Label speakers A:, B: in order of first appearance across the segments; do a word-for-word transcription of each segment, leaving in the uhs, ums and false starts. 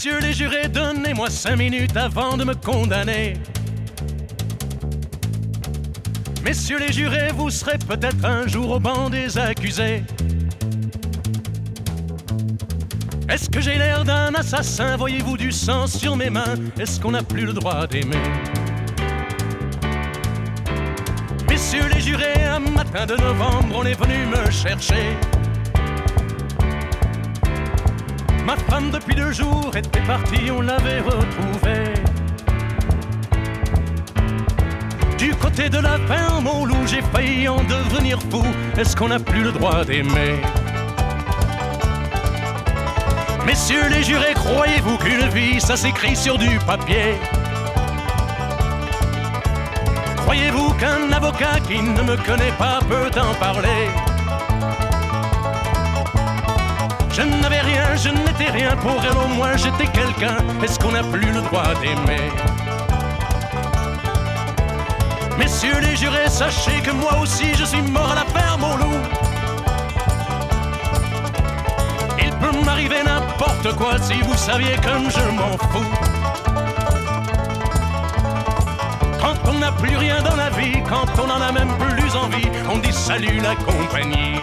A: Messieurs les jurés, donnez-moi cinq minutes avant de me condamner. Messieurs les jurés, vous serez peut-être un jour au banc des accusés. Est-ce que j'ai l'air d'un assassin? Voyez-vous du sang sur mes mains? Est-ce qu'on n'a plus le droit d'aimer? Messieurs les jurés, un matin de novembre, on est venu me chercher. Ma femme depuis deux jours était partie, on l'avait retrouvée. Du côté de la ferme au loup, j'ai failli en devenir fou. Est-ce qu'on n'a plus le droit d'aimer? Messieurs les jurés, croyez-vous qu'une vie, ça s'écrit sur du papier? Croyez-vous qu'un avocat qui ne me connaît pas peut en parler? Je n'avais rien, je n'étais rien, pour elle au moins j'étais quelqu'un. Est-ce qu'on n'a plus le droit d'aimer? Messieurs les jurés, sachez que moi aussi je suis mort à la ferme au loup. Il peut m'arriver n'importe quoi, si vous saviez comme je m'en fous. Quand on n'a plus rien dans la vie, quand on en a même plus envie, on dit salut la compagnie.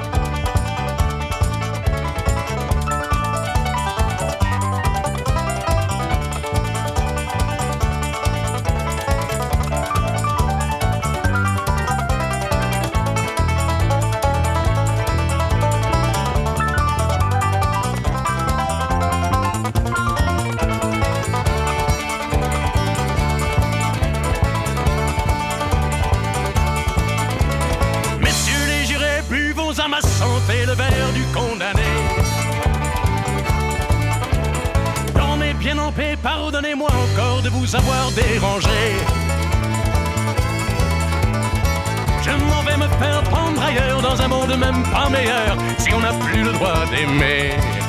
A: À ma santé, le verre du condamné. Dormez bien en paix, pardonnez-moi encore de vous avoir dérangé. Je m'en vais me faire prendre ailleurs, dans un monde même pas meilleur, si on n'a plus le droit d'aimer.